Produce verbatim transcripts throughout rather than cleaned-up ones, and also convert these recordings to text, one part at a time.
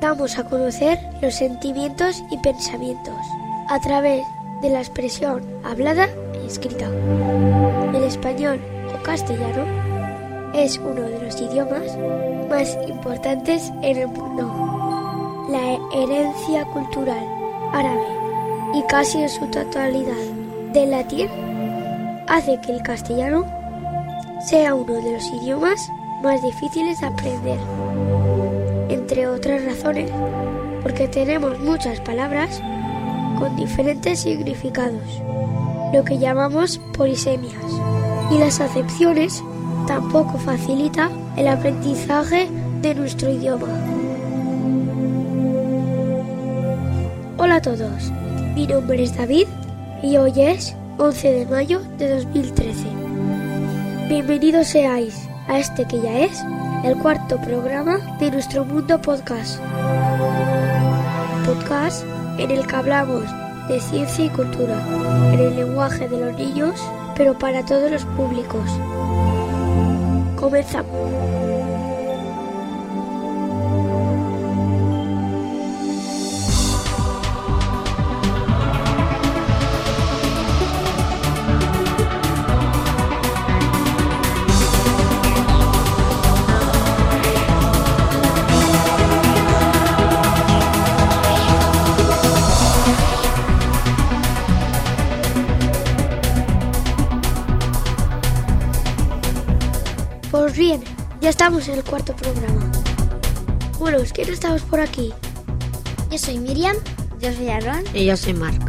Vamos a conocer los sentimientos y pensamientos a través de la expresión hablada y escrita. El español o castellano es uno de los idiomas más importantes en el mundo. La herencia cultural árabe y casi en su totalidad del latín hace que el castellano sea uno de los idiomas más difíciles de aprender, entre otras razones, porque tenemos muchas palabras con diferentes significados, lo que llamamos polisemias, y las acepciones tampoco facilita el aprendizaje de nuestro idioma. Hola a todos, mi nombre es David y hoy es once de mayo de dos mil trece. Bienvenidos seáis a este que ya es el cuarto programa de nuestro Mundo Podcast. Podcast en el que hablamos de ciencia y cultura, en el lenguaje de los niños, pero para todos los públicos. Comenzamos. Pues bien, ya estamos en el cuarto programa. Bueno, ¿quién estamos por aquí? Yo soy Miriam. Yo soy Aaron. Y yo soy Marc.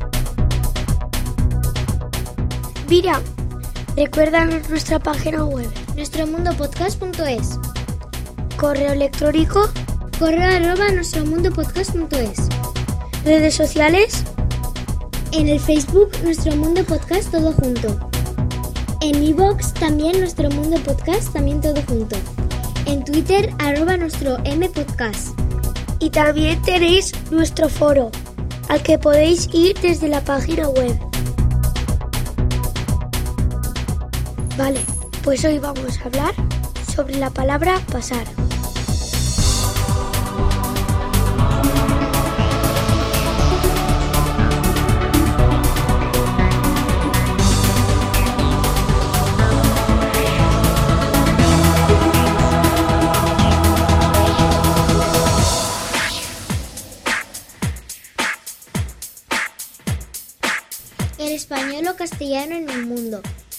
Miriam, recuérdanos nuestra página web. nuestro mundo podcast punto es. Correo electrónico. Correo arroba nuestro mundo podcast punto es. Redes sociales. En el Facebook, Nuestro Mundo Podcast, todo junto. En iVoox también Nuestro Mundo Podcast, también todo junto. En Twitter, arroba nuestro M Podcast. Y también tenéis nuestro foro, al que podéis ir desde la página web. Vale, pues hoy vamos a hablar sobre la palabra pasar. El español o castellano en el mundo.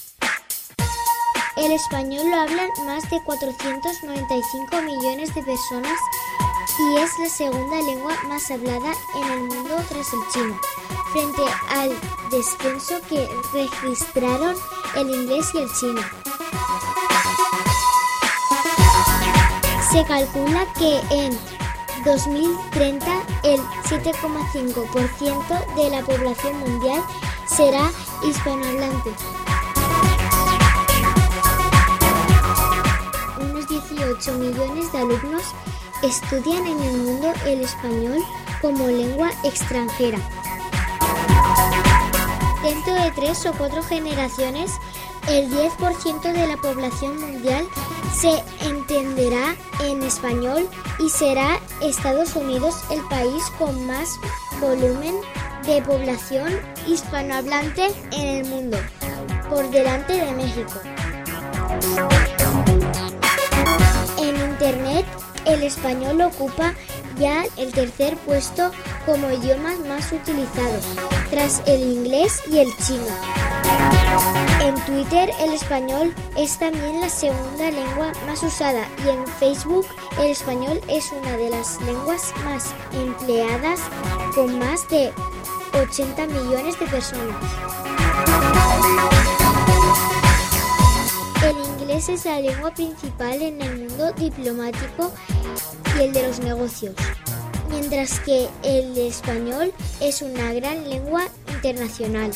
El español lo hablan más de cuatrocientos noventa y cinco millones de personas y es la segunda lengua más hablada en el mundo tras el chino, frente al descenso que registraron el inglés y el chino. Se calcula que en dos mil treinta el siete coma cinco por ciento de la población mundial será hispanohablante. Unos dieciocho millones de alumnos estudian en el mundo el español como lengua extranjera. Dentro de tres o cuatro generaciones, el diez por ciento de la población mundial se entenderá en español y será Estados Unidos el país con más volumen de población hispanohablante en el mundo, por delante de México. En Internet, el español ocupa ya el tercer puesto como idiomas más utilizados, tras el inglés y el chino. En Twitter, el español es también la segunda lengua más usada y en Facebook, el español es una de las lenguas más empleadas con más de ochenta millones de personas. El inglés es la lengua principal en el mundo diplomático y el de los negocios, mientras que el español es una gran lengua internacional.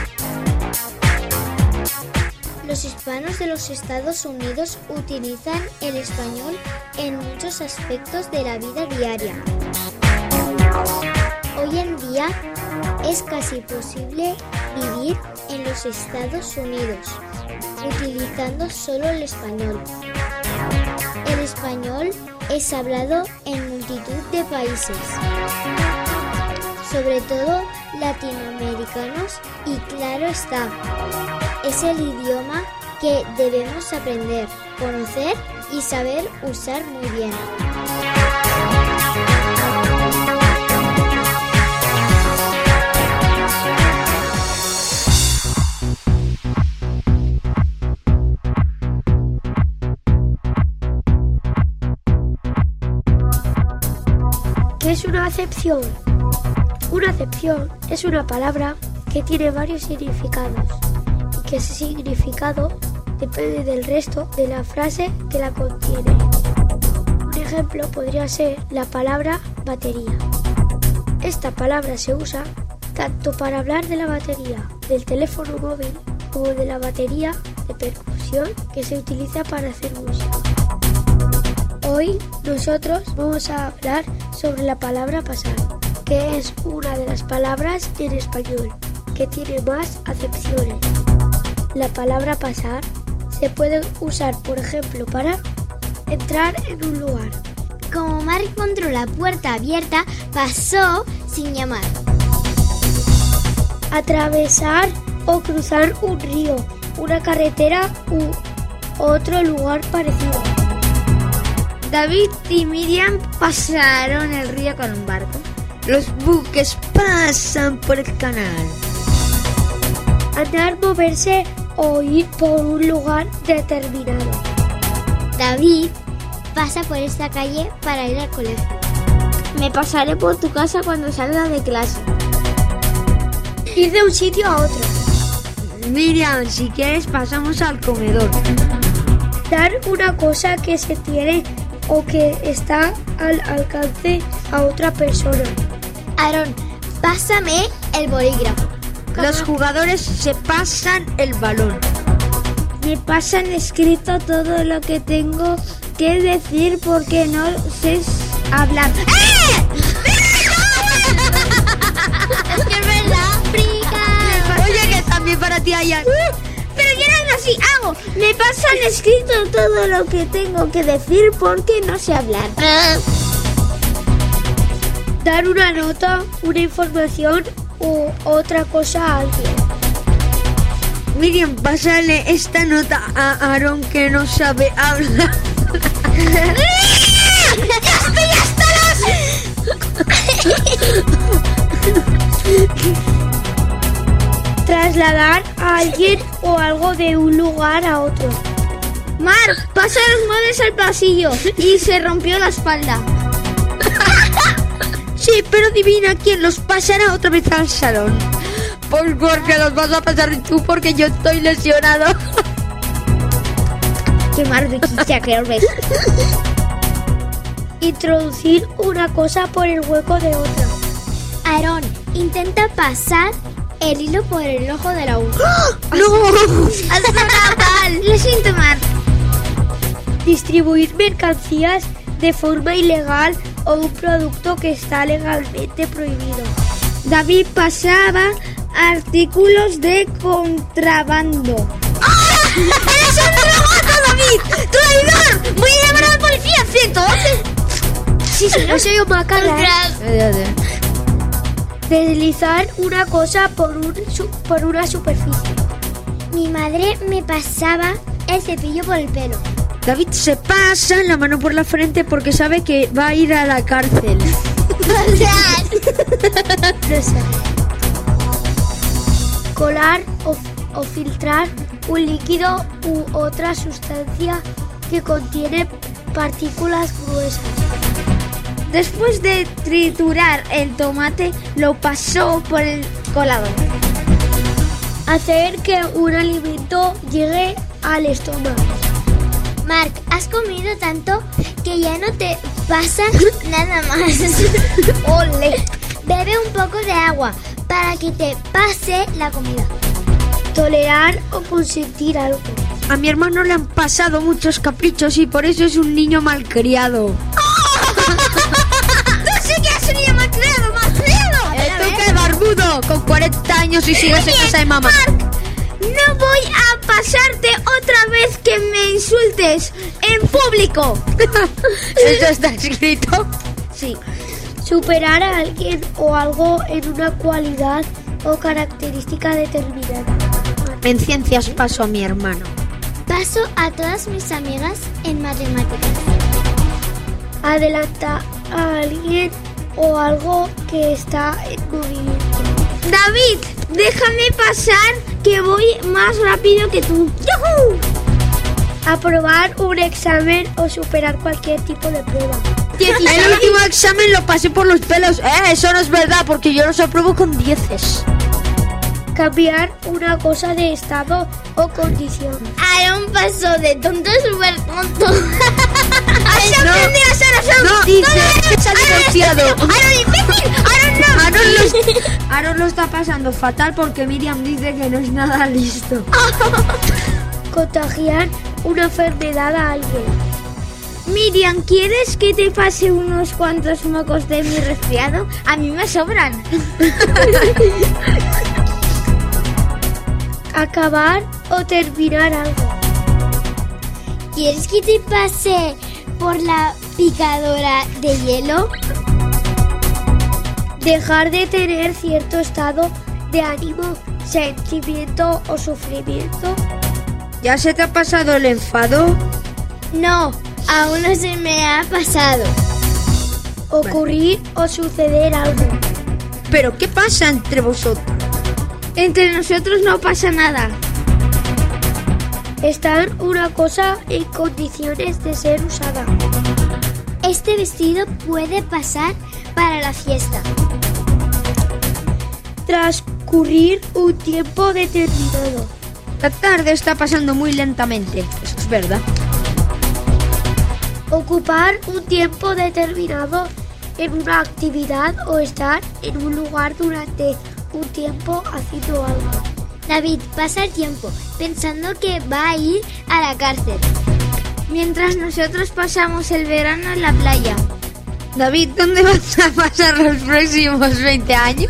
Los hispanos de los Estados Unidos utilizan el español en muchos aspectos de la vida diaria. Hoy en día es casi posible vivir en los Estados Unidos utilizando solo el español. El español es hablado en multitud de países, sobre todo latinoamericanos, y claro está, es el idioma que debemos aprender, conocer y saber usar muy bien. ¿Qué es una acepción? Una acepción es una palabra que tiene varios significados y que ese significado depende del resto de la frase que la contiene. Un ejemplo podría ser la palabra batería. Esta palabra se usa tanto para hablar de la batería del teléfono móvil como de la batería de percusión que se utiliza para hacer música. Hoy nosotros vamos a hablar sobre la palabra pasar, que es una de las palabras en español que tiene más acepciones. La palabra pasar se puede usar, por ejemplo, para entrar en un lugar. Como Mark encontró la puerta abierta, pasó sin llamar. Atravesar o cruzar un río, una carretera u otro lugar parecido. David y Miriam pasaron el río con un barco. Los buques pasan por el canal. Andar, moverse o ir por un lugar determinado. David pasa por esta calle para ir al colegio. Me pasaré por tu casa cuando salga de clase. Ir de un sitio a otro. Miriam, si quieres pasamos al comedor. Dar una cosa que se tiene o que está al alcance a otra persona. Aaron, pásame el bolígrafo. Los jugadores se pasan el balón. Me pasan escrito todo lo que tengo que decir porque no sé hablar. ¡Eh! Es que es verdad, frica. Oye, que también para ti hay... Pero yo no así hago. Me pasan escrito todo lo que tengo que decir porque no sé hablar. Dar una nota, una información u otra cosa a alguien. Miriam, pásale esta nota a Aaron que no sabe hablar. ¡Ya estoy hasta los... Trasladar a alguien o algo de un lugar a otro. Mark, pasa los muebles al pasillo y se rompió la espalda. Sí, pero adivina quién los pasará otra vez al salón. Pues porque los vas a pasar tú porque yo estoy lesionado. Qué mal de chiste que os ves. Introducir una cosa por el hueco de otra. Aaron, intenta pasar el hilo por el ojo de la uva. ¡No! ¡Has fatal! Lo siento, Mark. Distribuir mercancías de forma ilegal o un producto que está legalmente prohibido. David pasaba artículos de contrabando. ¡Ah! ¡Eres un drogato, David! ¡Traidor! ¡Voy a llamar a la policía! ¡ciento doce! Sí, sí, no soy un macarra. Deslizar una cosa por, un, su, por una superficie. Mi madre me pasaba el cepillo por el pelo. David se pasa la mano por la frente porque sabe que va a ir a la cárcel. No sé. Colar o, o filtrar un líquido u otra sustancia que contiene partículas gruesas. Después de triturar el tomate, lo pasó por el colador. Hacer que un alimento llegue al estómago. Mark, has comido tanto que ya no te pasa nada más. Ole. Bebe un poco de agua para que te pase la comida. Tolerar o consentir algo. A mi hermano le han pasado muchos caprichos y por eso es un niño malcriado. ¡No sé qué es un niño malcriado, malcriado! ¡Eh, tú qué barbudo! Con cuarenta años y sigues en casa de mamá. Mark, no voy a pasarte otra vez que me insultes en público. ¿Eso está escrito? Sí. Superar a alguien o algo en una cualidad o característica determinada. En ciencias paso a mi hermano. Paso a todas mis amigas en matemáticas. Adelanta a alguien o algo que está en movimiento. David, déjame pasar que voy más rápido que tú. ¡Yujú! Aprobar un examen o superar cualquier tipo de prueba. El último examen lo pasé por los pelos. Eh, eso no es verdad porque yo los apruebo con dieces. Cambiar una cosa de estado o condición. Aaron pasó de tonto a súper tonto. ¡Así aprendí a ser así! No, dice, se ha divorciado. ¡Aaron imbécil! ¡Aaron no! Aaron lo, Aaron lo está pasando fatal porque Miriam dice que no es nada listo. Contagiar una enfermedad a alguien. Miriam, ¿quieres que te pase unos cuantos mocos de mi resfriado? A mí me sobran. Acabar o terminar algo. ¿Quieres que te pase por la picadora de hielo? Dejar de tener cierto estado de ánimo, sentimiento o sufrimiento. ¿Ya se te ha pasado el enfado? No, aún no se me ha pasado. Ocurrir o suceder algo. ¿Pero qué pasa entre vosotros? Entre nosotros no pasa nada. Estar una cosa en condiciones de ser usada. Este vestido puede pasar para la fiesta. Transcurrir un tiempo determinado. La tarde está pasando muy lentamente. Eso es verdad. Ocupar un tiempo determinado en una actividad o estar en un lugar durante un tiempo haciendo algo. David pasa el tiempo pensando que va a ir a la cárcel. Mientras nosotros pasamos el verano en la playa. David, ¿dónde vas a pasar los próximos veinte años?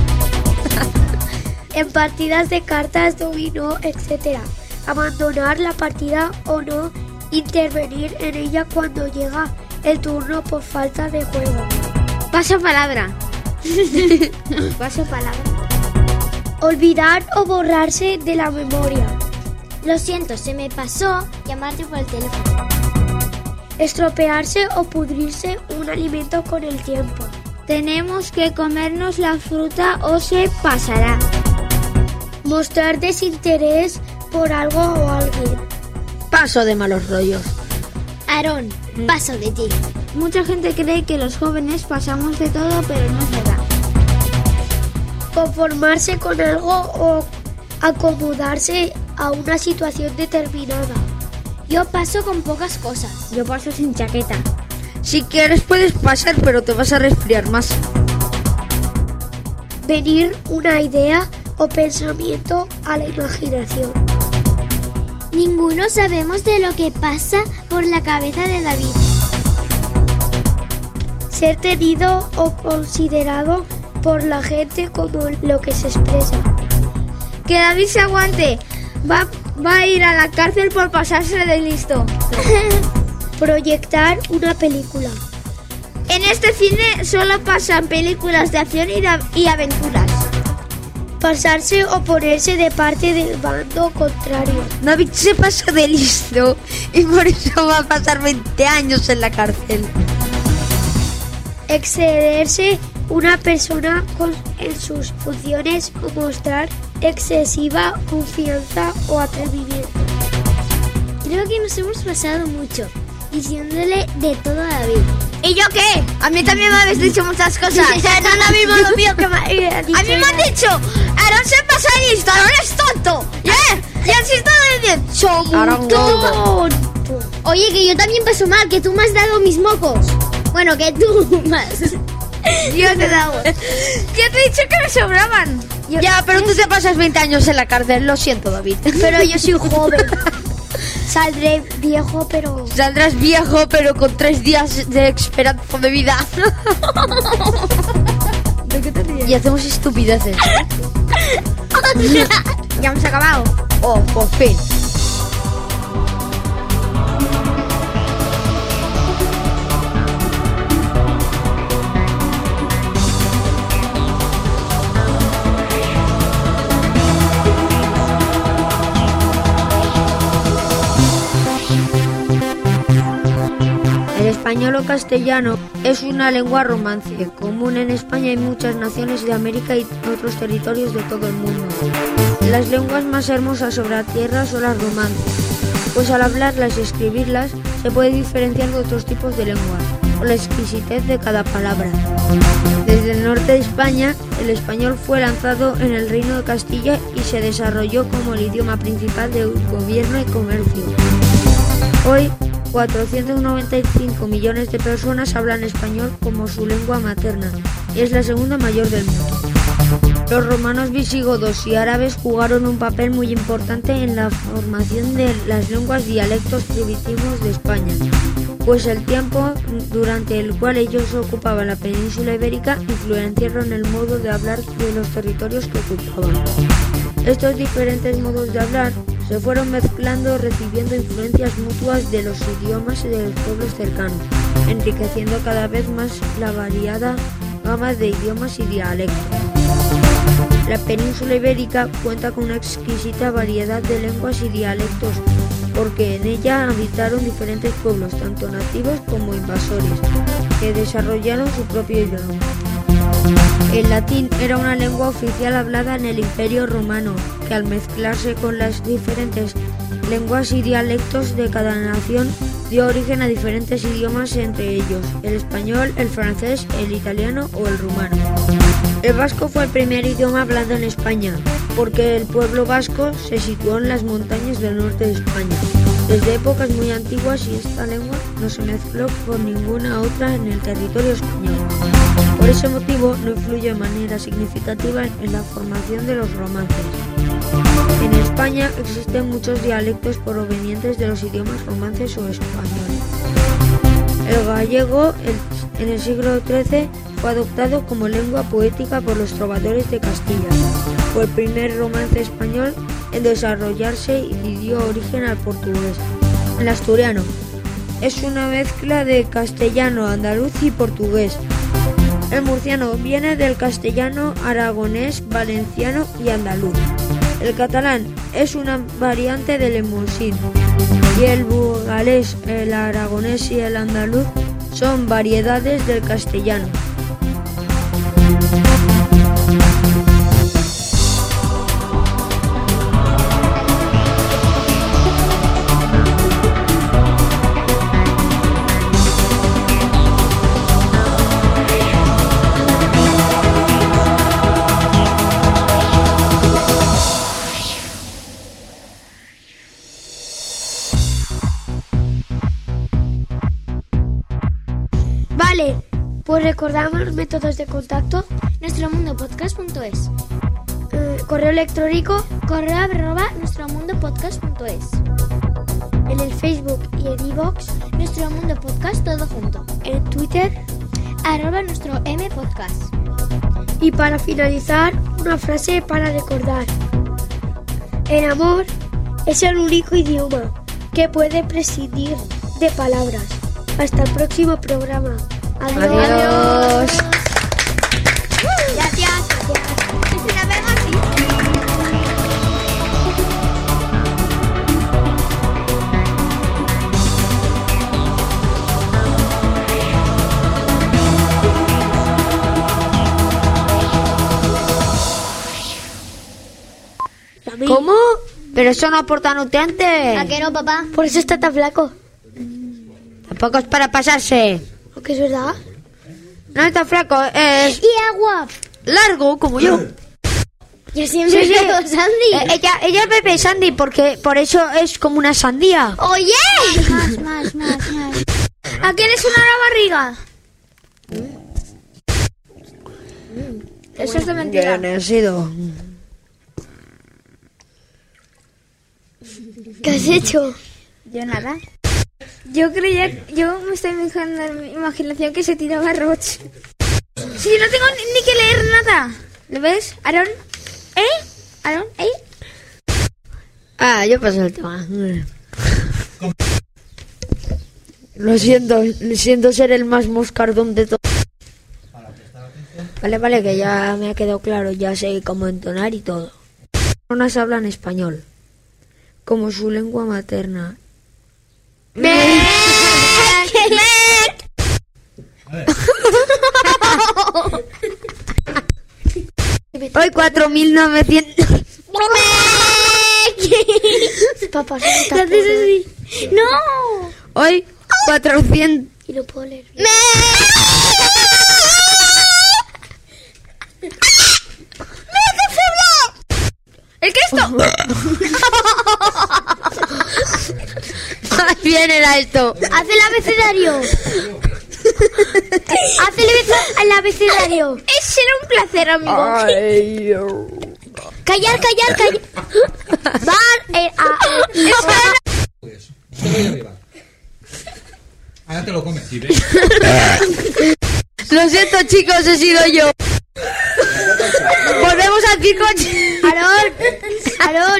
En partidas de cartas, dominó, etcétera. Abandonar la partida o no intervenir en ella cuando llega el turno por falta de juego. Paso palabra. Paso palabra. Olvidar o borrarse de la memoria. Lo siento, se me pasó llamarte por el teléfono. Estropearse o pudrirse un alimento con el tiempo. Tenemos que comernos la fruta o se pasará. Mostrar desinterés por algo o alguien. Paso de malos rollos. Aarón, paso de ti. Mucha gente cree que los jóvenes pasamos de todo, pero no es verdad. Conformarse con algo o acomodarse a una situación determinada. Yo paso con pocas cosas. Yo paso sin chaqueta. Si quieres puedes pasar, pero te vas a resfriar más. Venir una idea o pensamiento a la imaginación. Ninguno sabemos de lo que pasa por la cabeza de David. Ser tenido o considerado por la gente como lo que se expresa. Que David se aguante. Va, va a ir a la cárcel por pasarse de listo. Proyectar una película. En este cine solo pasan películas de acción y, de, y aventuras. Pasarse o ponerse de parte del bando contrario. David se pasa de listo y por eso va a pasar veinte años en la cárcel. Excederse una persona con, en sus funciones o mostrar excesiva confianza o atrevimiento. Creo que nos hemos pasado mucho diciéndole de todo a David. ¿Y yo qué? A mí también me habéis dicho muchas cosas. No lo mismo lo mío que me ha dicho. A mí me han dicho, Aarón se pasa listo, Aarón es tonto. ¿Eh? Y así está bien. Aarón tonto. Oye, que yo también paso mal, que tú me has dado mis mocos. Bueno, que tú más. Yo te he dado. Yo te he dicho que me sobraban. Yo, ya, pero tú te pasas veinte años en la cárcel, lo siento, David. Pero yo soy joven. Saldré viejo, pero... Saldrás viejo, pero con tres días de esperanza de vida. ¿De qué te ríes? Y hacemos estupideces. Ya hemos acabado. Oh, por fin. español o castellano es una lengua romance, común en España y muchas naciones de América y otros territorios de todo el mundo. Las lenguas más hermosas sobre la tierra son las romances, pues al hablarlas y escribirlas se puede diferenciar de otros tipos de lenguas, por la exquisitez de cada palabra. Desde el norte de España, el español fue lanzado en el Reino de Castilla y se desarrolló como el idioma principal de gobierno y comercio. Hoy, cuatrocientos noventa y cinco millones de personas hablan español como su lengua materna y es la segunda mayor del mundo. Los romanos, visigodos y árabes jugaron un papel muy importante en la formación de las lenguas dialectos primitivos de España, pues el tiempo durante el cual ellos ocupaban la península ibérica influenciaron el modo de hablar de los territorios que ocupaban. Estos diferentes modos de hablar se fueron mezclando, recibiendo influencias mutuas de los idiomas y de los pueblos cercanos, enriqueciendo cada vez más la variada gama de idiomas y dialectos. La península ibérica cuenta con una exquisita variedad de lenguas y dialectos, porque en ella habitaron diferentes pueblos, tanto nativos como invasores, que desarrollaron su propio idioma. El latín era una lengua oficial hablada en el Imperio Romano, que al mezclarse con las diferentes lenguas y dialectos de cada nación dio origen a diferentes idiomas, entre ellos el español, el francés, el italiano o el rumano. El vasco fue el primer idioma hablado en España, porque el pueblo vasco se situó en las montañas del norte de España desde épocas muy antiguas y esta lengua no se mezcló con ninguna otra en el territorio español. Por ese motivo no influye de manera significativa en la formación de los romances. En España existen muchos dialectos provenientes de los idiomas romances o españoles. El gallego el, en el siglo trece fue adoptado como lengua poética por los trovadores de Castilla. Fue el primer romance español en desarrollarse y dio origen al portugués. El asturiano es una mezcla de castellano, andaluz y portugués. El murciano viene del castellano, aragonés, valenciano y andaluz. El catalán es una variante del lemosín y el burgalés, el aragonés y el andaluz son variedades del castellano. Vale, pues recordamos los métodos de contacto. nuestromundopodcast punto es, eh, correo electrónico correo arroba nuestromundopodcast punto es, en el Facebook y en iVoox, Nuestro Mundo Podcast todo junto, en Twitter. arroba nuestro M Podcast. Y para finalizar, una frase para recordar. El amor es el único idioma que puede prescindir de palabras. Hasta el próximo programa. Adiós. Adiós. Gracias. Si la vemos así. ¿Cómo? Pero eso no aporta nutrientes. ¿A qué no, papá? Por eso está tan flaco. Tampoco es para pasarse. ¿O que es verdad? No está flaco, es Y agua. largo como yo. Yo siempre Sí, sí. digo Sandy. Eh, ella, ella es bebé Sandy porque por eso es como una sandía. Oye. Más, más, más, más. ¿A qué le suena la barriga? Eso es de mentira. ¿Quién ha sido? ¿Qué has hecho? Yo nada. Yo creía, yo me estoy imaginando en mi imaginación que se tiraba Roch. Si no tengo ni, ni que leer nada. ¿Lo ves, Aaron? ¿Eh? ¿Aaron? ¿Eh? Ah, yo paso el tema. Lo siento, siento ser el más moscardón de todos. Vale, vale, que ya me ha quedado claro, ya sé cómo entonar y todo. Las personas hablan español como su lengua materna. ¡Me! ¡Me! Hoy cuatro mil novecientos... Papá, ¿Lo haces así? ¡No! Hoy cuatrocientos... Y no puedo leer. ¿El qué es esto? Ahí viene era esto. ¡Haz el abecedario! ¡Haz el abece- el abecedario! Es será un placer, amigo. ¡Callar, callar, callar! Bar, eh, ah, eh, Solo ahí arriba. Ahora te lo comes. ¿Sí, ves? Lo siento, chicos, he sido yo. Volvemos al circo. ¡Aarón! ¡Aarón!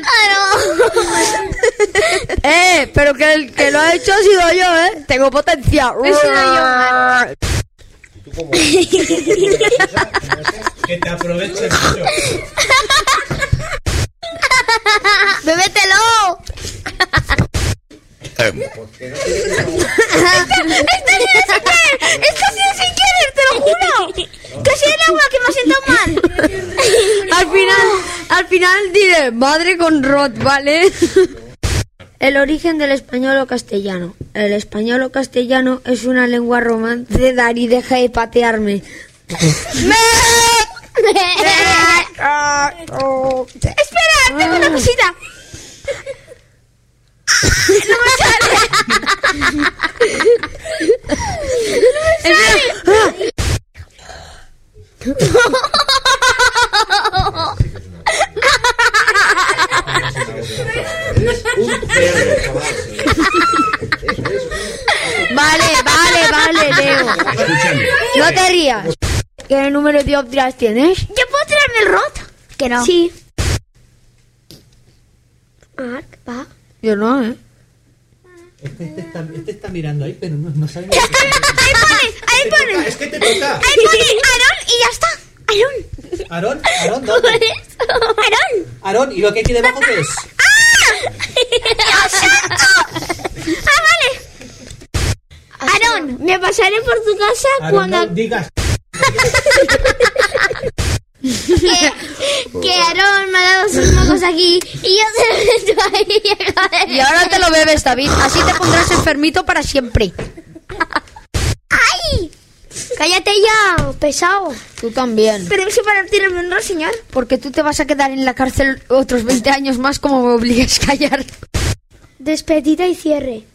Eh, pero que el que lo ha hecho ha sido yo, ¿eh? Tengo potencia. He sido yo, Mar. Tú como... Que te aproveches mucho. ¡Bébetelo! Esto ha sido sin querer, te lo juro. Que ha sido el agua que me ha sentado mal. Al final, al final diré madre con rot, ¿vale? El origen del español o castellano. El español o castellano es una lengua romance. Dari, deja de patearme. Espera, tengo una cosita. No me sale. Un perro, chaval. Vale, vale, vale, Leo. Escúchame. No te rías. ¿Qué número de dioptrías tienes? ¿Yo puedo tirarme el rot? Que no. Sí. Marc, va. Yo no, ¿eh? Este, este, está, este está mirando ahí, pero no, no sabe. Ahí pone, ahí pone. Es que te toca. Ahí pone Aarón y ya está. Aarón. Aarón, Aarón, ¿dónde? Aarón. Aarón, ¿y lo que hay aquí debajo qué es? Ah, vale. Aarón, me pasaré por tu casa Aarón, cuando... no digas. Que, que Aarón me ha dado sus mocos aquí y yo se lo meto ahí. Y ahora te lo bebes, David. Así te pondrás enfermito para siempre. ¡Ay! ¡Cállate ya, pesado! Tú también. Permiso para tirarme un rol, señor. Porque tú te vas a quedar en la cárcel otros veinte años más como me obligues a callar. Despedida y cierre.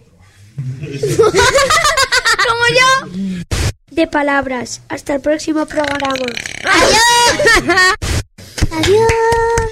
Como yo. De palabras. Hasta el próximo programa. ¡Adiós! Adiós.